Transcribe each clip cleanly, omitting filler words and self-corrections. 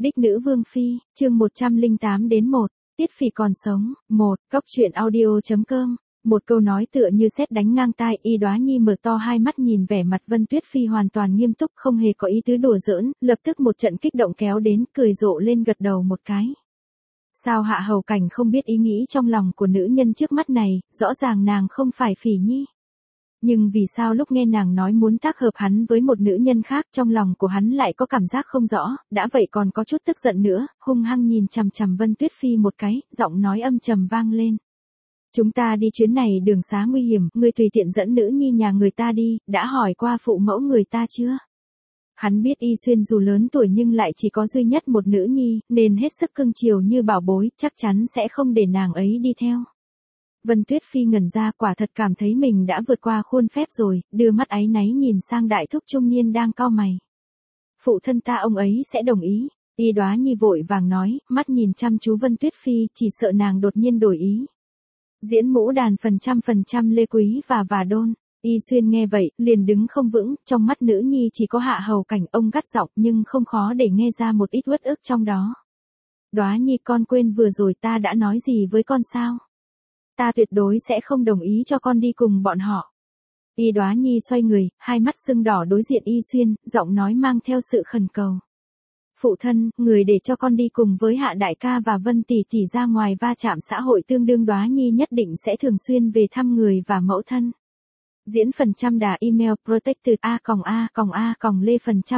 Đích nữ vương phi, chương 108-1, Tiết Phỉ còn sống, 1, Cóc truyện audio.com. Một câu nói tựa như sét đánh ngang tai, Y Đoá Nhi mở to hai mắt nhìn vẻ mặt Vân Tuyết Phi hoàn toàn nghiêm túc, không hề có ý tứ đùa giỡn, lập tức một trận kích động kéo đến, cười rộ lên gật đầu một cái. Sao Hạ Hầu Cảnh không biết ý nghĩ trong lòng của nữ nhân trước mắt này, rõ ràng nàng không phải Phỉ Nhi. Nhưng vì sao lúc nghe nàng nói muốn tác hợp hắn với một nữ nhân khác, trong lòng của hắn lại có cảm giác không rõ, đã vậy còn có chút tức giận nữa, hung hăng nhìn chằm chằm Vân Tuyết Phi một cái, giọng nói âm trầm vang lên. Chúng ta đi chuyến này đường xá nguy hiểm, ngươi tùy tiện dẫn nữ nhi nhà người ta đi, đã hỏi qua phụ mẫu người ta chưa? Hắn biết Y Xuyên dù lớn tuổi nhưng lại chỉ có duy nhất một nữ nhi, nên hết sức cưng chiều như bảo bối, chắc chắn sẽ không để nàng ấy đi theo. Vân Tuyết Phi ngẩn ra, quả thật cảm thấy mình đã vượt qua khuôn phép rồi, đưa mắt áy náy nhìn sang đại thúc trung niên đang cau mày. Phụ thân ta ông ấy sẽ đồng ý. Y Đoá Nhi vội vàng nói, mắt nhìn chăm chú Vân Tuyết Phi, chỉ sợ nàng đột nhiên đổi ý. Diễn mũ đàn phần trăm Lê Quý và Đôn. Y Xuyên nghe vậy, liền đứng không vững, trong mắt nữ nhi chỉ có Hạ Hầu Cảnh, ông gắt giọng nhưng không khó để nghe ra một ít uất ức trong đó. Đoá Nhi, con quên vừa rồi ta đã nói gì với con sao? Ta tuyệt đối sẽ không đồng ý cho con đi cùng bọn họ. Y Đoá Nhi xoay người, hai mắt sưng đỏ đối diện Y Xuyên, giọng nói mang theo sự khẩn cầu. Phụ thân, người để cho con đi cùng với Hạ đại ca và Vân tỷ tỷ ra ngoài va chạm xã hội tương đương. Đoá Nhi nhất định sẽ thường xuyên về thăm người và mẫu thân. Diễn phần trăm đà email protected a.lê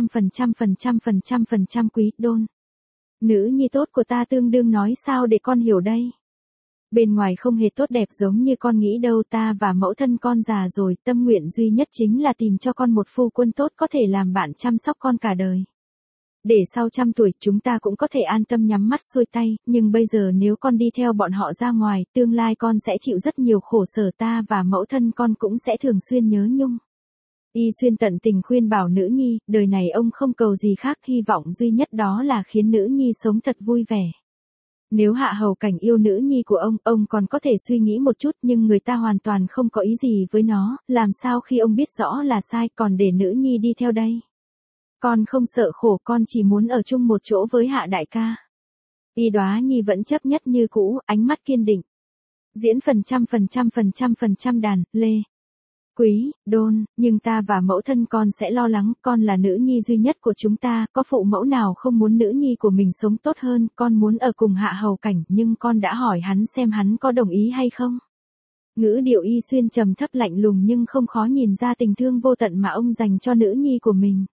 phần trăm Quý Đôn. Nữ nhi tốt của ta tương đương nói sao để con hiểu đây? Bên ngoài không hề tốt đẹp giống như con nghĩ đâu, ta và mẫu thân con già rồi, tâm nguyện duy nhất chính là tìm cho con một phu quân tốt có thể làm bạn chăm sóc con cả đời. Để sau 100 tuổi chúng ta cũng có thể an tâm nhắm mắt xuôi tay, nhưng bây giờ nếu con đi theo bọn họ ra ngoài, tương lai con sẽ chịu rất nhiều khổ sở, ta và mẫu thân con cũng sẽ thường xuyên nhớ nhung. Y Xuyên tận tình khuyên bảo nữ nhi, đời này ông không cầu gì khác, hy vọng duy nhất đó là khiến nữ nhi sống thật vui vẻ. Nếu Hạ Hầu Cảnh yêu nữ nhi của ông còn có thể suy nghĩ một chút, nhưng người ta hoàn toàn không có ý gì với nó, làm sao khi ông biết rõ là sai còn để nữ nhi đi theo đây? Con không sợ khổ, con chỉ muốn ở chung một chỗ với Hạ đại ca. Y Đoá Nhi vẫn chấp nhất như cũ, ánh mắt kiên định. Diễn phần trăm đàn, Lê Quý Đôn, nhưng ta và mẫu thân con sẽ lo lắng, con là nữ nhi duy nhất của chúng ta, có phụ mẫu nào không muốn nữ nhi của mình sống tốt hơn, con muốn ở cùng Hạ Hầu Cảnh, nhưng con đã hỏi hắn xem hắn có đồng ý hay không. Ngữ điệu Y Xuyên trầm thấp lạnh lùng nhưng không khó nhìn ra tình thương vô tận mà ông dành cho nữ nhi của mình.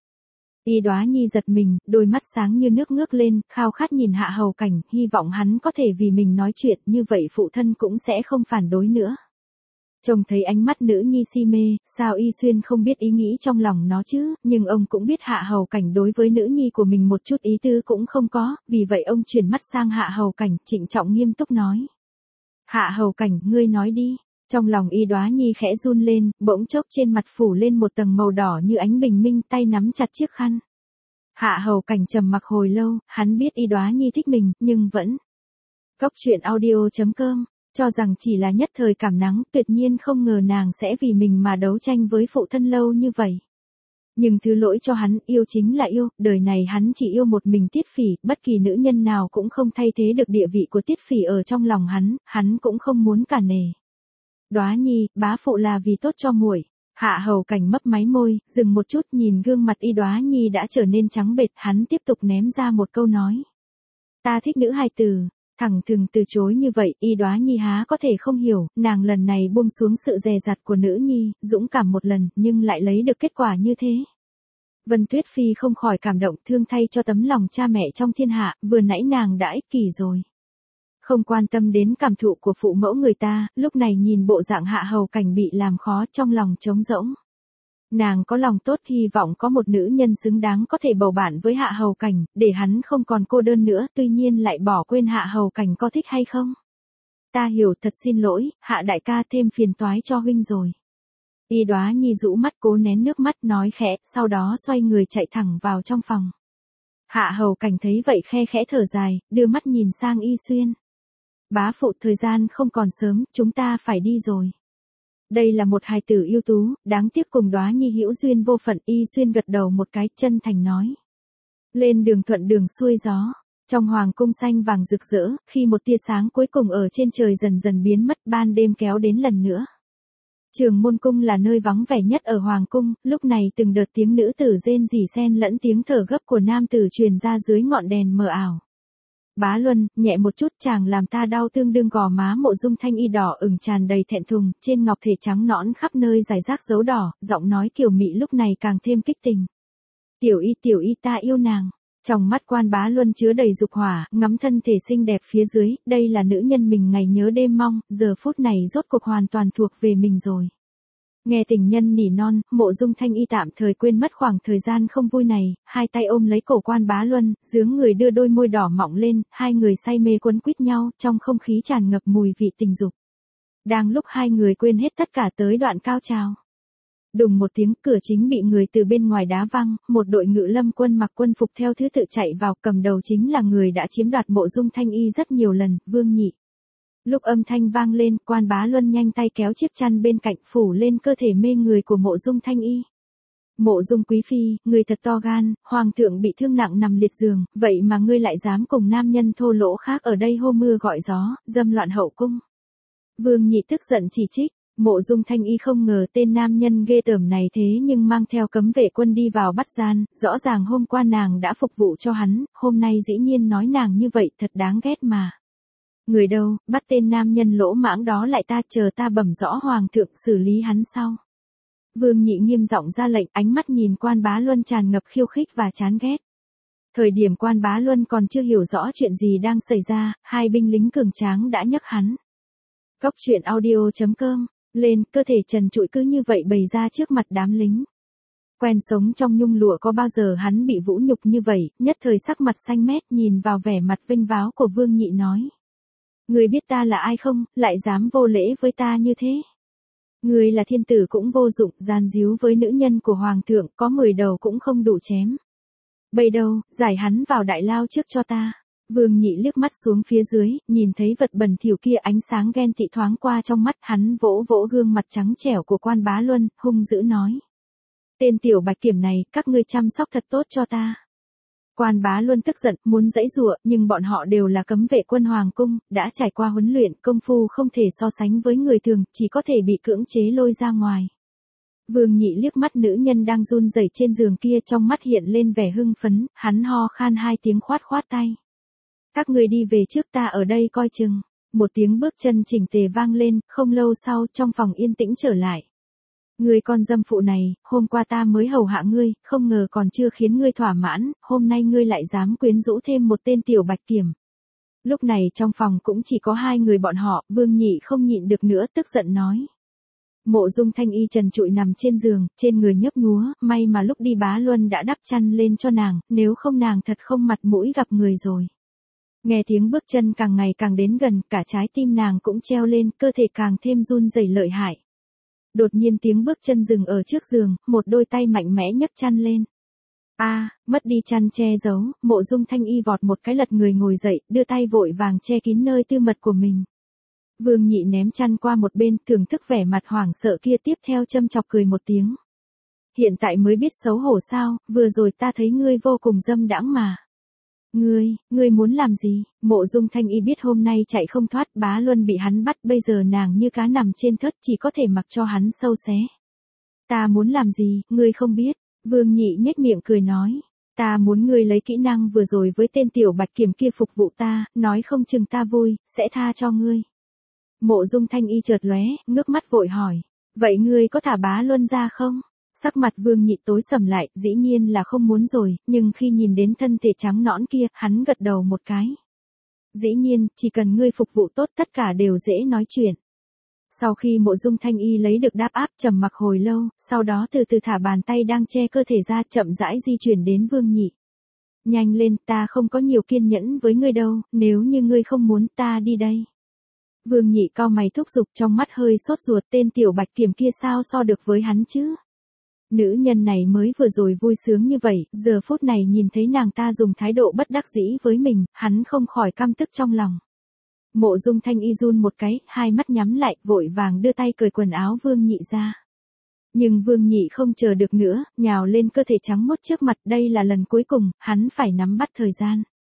Y Đoá Nhi giật mình, đôi mắt sáng như nước ngước lên, khao khát nhìn Hạ Hầu Cảnh, hy vọng hắn có thể vì mình nói chuyện, như vậy phụ thân cũng sẽ không phản đối nữa. Trông thấy ánh mắt nữ nhi si mê, sao Y Xuyên không biết ý nghĩ trong lòng nó chứ, nhưng ông cũng biết Hạ Hầu Cảnh đối với nữ nhi của mình một chút ý tứ cũng không có, vì vậy ông chuyển mắt sang Hạ Hầu Cảnh, trịnh trọng nghiêm túc nói. Hạ Hầu Cảnh, ngươi nói đi. Trong lòng Y Đoá Nhi khẽ run lên, bỗng chốc trên mặt phủ lên một tầng màu đỏ như ánh bình minh, tay nắm chặt chiếc khăn. Hạ Hầu Cảnh trầm mặc hồi lâu, hắn biết Y Đoá Nhi thích mình, nhưng vẫn. Cóc truyện audio.com, cho rằng chỉ là nhất thời cảm nắng, tuyệt nhiên không ngờ nàng sẽ vì mình mà đấu tranh với phụ thân lâu như vậy. Nhưng thứ lỗi cho hắn, yêu chính là yêu, đời này hắn chỉ yêu một mình Tiết Phỉ, bất kỳ nữ nhân nào cũng không thay thế được địa vị của Tiết Phỉ ở trong lòng hắn cũng không muốn cả nể. Đoá Nhi, bá phụ là vì tốt cho muội. Hạ Hầu Cảnh mấp máy môi, dừng một chút nhìn gương mặt Y Đoá Nhi đã trở nên trắng bệch, hắn tiếp tục ném ra một câu nói. Ta thích nữ hài tử. Thẳng thừng từ chối như vậy, Y Đoá Nhi há có thể không hiểu, nàng lần này buông xuống sự dè dặt của nữ nhi, dũng cảm một lần, nhưng lại lấy được kết quả như thế. Vân Tuyết Phi không khỏi cảm động, thương thay cho tấm lòng cha mẹ trong thiên hạ, vừa nãy nàng đã ích kỷ rồi. Không quan tâm đến cảm thụ của phụ mẫu người ta, lúc này nhìn bộ dạng Hạ Hầu Cảnh bị làm khó, trong lòng trống rỗng. Nàng có lòng tốt, hy vọng có một nữ nhân xứng đáng có thể bầu bạn với Hạ Hầu Cảnh, để hắn không còn cô đơn nữa, tuy nhiên lại bỏ quên Hạ Hầu Cảnh có thích hay không. Ta hiểu, thật xin lỗi, Hạ đại ca, thêm phiền toái cho huynh rồi. Y Đoá Nhi rũ mắt cố nén nước mắt nói khẽ, sau đó xoay người chạy thẳng vào trong phòng. Hạ Hầu Cảnh thấy vậy khe khẽ thở dài, đưa mắt nhìn sang Y Xuyên. Bá phụ, thời gian không còn sớm, chúng ta phải đi rồi. Đây là một hài tử ưu tú, đáng tiếc cùng Đoá Nhi hữu duyên vô phận. Y Xuyên gật đầu một cái, chân thành nói. Lên đường thuận đường xuôi gió. Trong hoàng cung xanh vàng rực rỡ, khi một tia sáng cuối cùng ở trên trời dần dần biến mất, ban đêm kéo đến lần nữa. Trường môn cung là nơi vắng vẻ nhất ở hoàng cung, lúc này từng đợt tiếng nữ tử rên rỉ xen lẫn tiếng thở gấp của nam tử truyền ra dưới ngọn đèn mờ ảo. Bá Luân, nhẹ một chút chàng làm ta đau tương đương gò má Mộ Dung Thanh Y đỏ ửng tràn đầy thẹn thùng, trên ngọc thể trắng nõn khắp nơi rải rác dấu đỏ, giọng nói kiều mị lúc này càng thêm kích tình. Tiểu y ta yêu nàng. Trong mắt Quan Bá Luân chứa đầy dục hỏa, ngắm thân thể xinh đẹp phía dưới, đây là nữ nhân mình ngày nhớ đêm mong, giờ phút này rốt cuộc hoàn toàn thuộc về mình rồi. Nghe tình nhân nỉ non, Mộ Dung Thanh Y tạm thời quên mất khoảng thời gian không vui này, hai tay ôm lấy cổ Quan Bá Luân, dướng người đưa đôi môi đỏ mọng lên, hai người say mê quấn quýt nhau, trong không khí tràn ngập mùi vị tình dục. Đang lúc hai người quên hết tất cả tới đoạn cao trào. Đùng một tiếng, cửa chính bị người từ bên ngoài đá văng, một đội ngự lâm quân mặc quân phục theo thứ tự chạy vào, cầm đầu chính là người đã chiếm đoạt Mộ Dung Thanh Y rất nhiều lần, Vương Nhị. Lúc âm thanh vang lên, Quan Bá Luân nhanh tay kéo chiếc chăn bên cạnh phủ lên cơ thể mê người của Mộ Dung Thanh Y. Mộ Dung quý phi, người thật to gan, hoàng thượng bị thương nặng nằm liệt giường, vậy mà ngươi lại dám cùng nam nhân thô lỗ khác ở đây hô mưa gọi gió, dâm loạn hậu cung. Vương Nhị tức giận chỉ trích. Mộ Dung Thanh Y không ngờ tên nam nhân ghê tởm này thế nhưng mang theo cấm vệ quân đi vào bắt gian, rõ ràng hôm qua nàng đã phục vụ cho hắn, hôm nay dĩ nhiên nói nàng như vậy thật đáng ghét mà. Người đâu, bắt tên nam nhân lỗ mãng đó lại, ta chờ ta bẩm rõ hoàng thượng xử lý hắn sau. Vương Nhị nghiêm giọng ra lệnh, ánh mắt nhìn Quan Bá Luân tràn ngập khiêu khích và chán ghét. Thời điểm Quan Bá Luân còn chưa hiểu rõ chuyện gì đang xảy ra, hai binh lính cường tráng đã nhấc hắn. Cốc truyện audio.com lên, cơ thể trần trụi cứ như vậy bày ra trước mặt đám lính. Quen sống trong nhung lụa có bao giờ hắn bị vũ nhục như vậy, nhất thời sắc mặt xanh mét nhìn vào vẻ mặt vinh váo của Vương Nhị nói. Người biết ta là ai không, lại dám vô lễ với ta như thế. Người là thiên tử cũng vô dụng, gian díu với nữ nhân của hoàng thượng, có 10 đầu cũng không đủ chém. Bây đâu, giải hắn vào đại lao trước cho ta. Vương Nhị liếc mắt xuống phía dưới, nhìn thấy vật bẩn thỉu kia, ánh sáng ghen tị thoáng qua trong mắt, hắn vỗ vỗ gương mặt trắng trẻo của Quan Bá Luân, hung dữ nói. Tên tiểu bạch kiểm này, các ngươi chăm sóc thật tốt cho ta. Quan Bá Luân tức giận, muốn giãy giụa, nhưng bọn họ đều là cấm vệ quân hoàng cung, đã trải qua huấn luyện, công phu không thể so sánh với người thường, chỉ có thể bị cưỡng chế lôi ra ngoài. Vương Nhị liếc mắt nữ nhân đang run rẩy trên giường kia, trong mắt hiện lên vẻ hưng phấn, hắn ho khan 2 tiếng khoát khoát tay. Các người đi về trước, ta ở đây coi chừng. Một tiếng bước chân chỉnh tề vang lên, không lâu sau, trong phòng yên tĩnh trở lại. Người con dâm phụ này, hôm qua ta mới hầu hạ ngươi, không ngờ còn chưa khiến ngươi thỏa mãn, hôm nay ngươi lại dám quyến rũ thêm một tên tiểu bạch kiểm. Lúc này trong phòng cũng chỉ có 2 người bọn họ, Vương Nhị không nhịn được nữa, tức giận nói. Mộ Dung Thanh Y trần trụi nằm trên giường, trên người nhấp nhúa, may mà lúc đi Bá Luân đã đắp chăn lên cho nàng, nếu không nàng thật không mặt mũi gặp người rồi. Nghe tiếng bước chân càng ngày càng đến gần, cả trái tim nàng cũng treo lên, cơ thể càng thêm run rẩy lợi hại. Đột nhiên tiếng bước chân dừng ở trước giường, một đôi tay mạnh mẽ nhấc chăn lên. Mất đi chăn che giấu, Mộ Dung Thanh Y vọt một cái lật người ngồi dậy, đưa tay vội vàng che kín nơi tư mật của mình. Vương Nhị ném chăn qua một bên, thưởng thức vẻ mặt hoảng sợ kia, tiếp theo châm chọc cười một tiếng. Hiện tại mới biết xấu hổ sao, vừa rồi ta thấy ngươi vô cùng dâm đãng mà. Ngươi muốn làm gì? Mộ Dung Thanh Y biết hôm nay chạy không thoát, Bá Luân bị hắn bắt, bây giờ nàng như cá nằm trên thớt, chỉ có thể mặc cho hắn sâu xé. Ta muốn làm gì, ngươi không biết. Vương Nhị nhếch miệng cười nói. Ta muốn ngươi lấy kỹ năng vừa rồi với tên tiểu bạch kiểm kia phục vụ ta, nói không chừng ta vui, sẽ tha cho ngươi. Mộ Dung Thanh Y chợt lóe, ngước mắt vội hỏi. Vậy ngươi có thả Bá Luân ra không? Sắc mặt Vương Nhị tối sầm lại, dĩ nhiên là không muốn rồi, nhưng khi nhìn đến thân thể trắng nõn kia, hắn gật đầu một cái. Dĩ nhiên, chỉ cần ngươi phục vụ tốt tất cả đều dễ nói chuyện. Sau khi Mộ Dung Thanh Y lấy được đáp áp, trầm mặc hồi lâu, sau đó từ từ thả bàn tay đang che cơ thể ra, chậm rãi di chuyển đến Vương Nhị. Nhanh lên, ta không có nhiều kiên nhẫn với ngươi đâu, nếu như ngươi không muốn, ta đi đây. Vương Nhị cau mày thúc giục, trong mắt hơi sốt ruột, tên tiểu bạch kiểm kia sao so được với hắn chứ? Nữ nhân này mới vừa rồi vui sướng như vậy, giờ phút này nhìn thấy nàng ta dùng thái độ bất đắc dĩ với mình, hắn không khỏi căm tức trong lòng. Mộ Dung Thanh Y run một cái, hai mắt nhắm lại, vội vàng đưa tay cởi quần áo Vương Nhị ra. Nhưng Vương Nhị không chờ được nữa, nhào lên cơ thể trắng muốt trước mặt, đây là lần cuối cùng, hắn phải nắm bắt thời gian.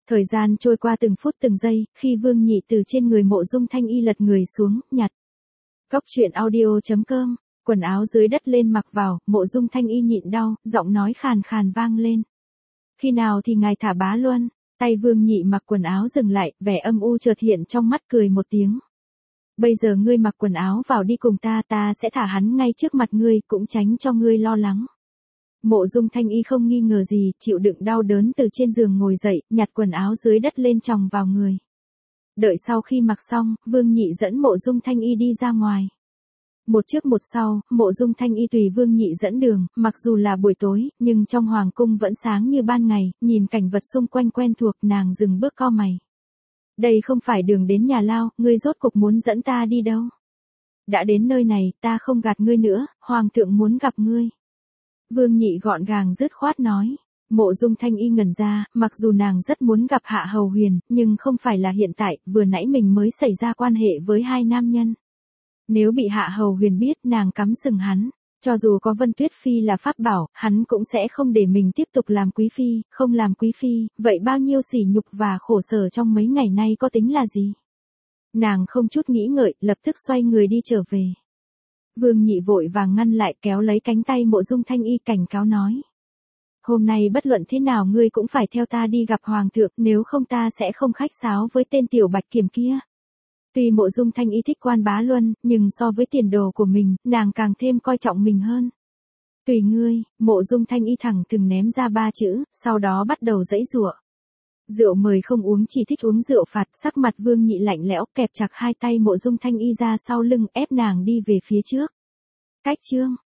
Thời gian trôi qua từng phút từng giây, khi Vương Nhị từ trên người Mộ Dung Thanh Y lật người xuống, nhặt. Góc truyện audio.com, quần áo dưới đất lên mặc vào, Mộ Dung Thanh Y nhịn đau, giọng nói khàn khàn vang lên. Khi nào thì ngài thả Bá Luân? Tay Vương Nhị mặc quần áo dừng lại, vẻ âm u chợt hiện trong mắt, cười một tiếng. Bây giờ ngươi mặc quần áo vào đi cùng ta sẽ thả hắn ngay trước mặt ngươi, cũng tránh cho ngươi lo lắng. Mộ Dung Thanh Y không nghi ngờ gì, chịu đựng đau đớn từ trên giường ngồi dậy, nhặt quần áo dưới đất lên chồng vào người. Đợi sau khi mặc xong, Vương Nhị dẫn Mộ Dung Thanh Y đi ra ngoài. Một trước một sau, Mộ Dung Thanh Y tùy Vương Nhị dẫn đường, mặc dù là buổi tối, nhưng trong hoàng cung vẫn sáng như ban ngày, nhìn cảnh vật xung quanh quen thuộc, nàng dừng bước cau mày. Đây không phải đường đến nhà lao, ngươi rốt cục muốn dẫn ta đi đâu? Đã đến nơi này, ta không gạt ngươi nữa, hoàng thượng muốn gặp ngươi. Vương Nhị gọn gàng dứt khoát nói. Mộ Dung Thanh Y ngẩn ra, mặc dù nàng rất muốn gặp Hạ Hầu Huyền, nhưng không phải là hiện tại, vừa nãy mình mới xảy ra quan hệ với hai nam nhân. Nếu bị Hạ Hầu Huyền biết, nàng cắm sừng hắn. Cho dù có Vân Tuyết Phi là pháp bảo, hắn cũng sẽ không để mình tiếp tục làm quý phi, không làm quý phi, vậy bao nhiêu sỉ nhục và khổ sở trong mấy ngày nay có tính là gì? Nàng không chút nghĩ ngợi, lập tức xoay người đi trở về. Vương Nhị vội vàng ngăn lại, kéo lấy cánh tay Mộ Dung Thanh Y, cảnh cáo nói. Hôm nay bất luận thế nào ngươi cũng phải theo ta đi gặp hoàng thượng, nếu không ta sẽ không khách sáo với tên tiểu bạch kiểm kia. Tuy Mộ Dung Thanh Y thích Quan Bá Luân, nhưng so với tiền đồ của mình, nàng càng thêm coi trọng mình hơn. Tùy ngươi, Mộ Dung Thanh Y thẳng thừng ném ra 3 chữ, sau đó bắt đầu giãy giụa. Rượu mời không uống, chỉ thích uống rượu phạt. Sắc mặt Vương Nhị lạnh lẽo, kẹp chặt hai tay Mộ Dung Thanh Y ra sau lưng, ép nàng đi về phía trước. Cách chương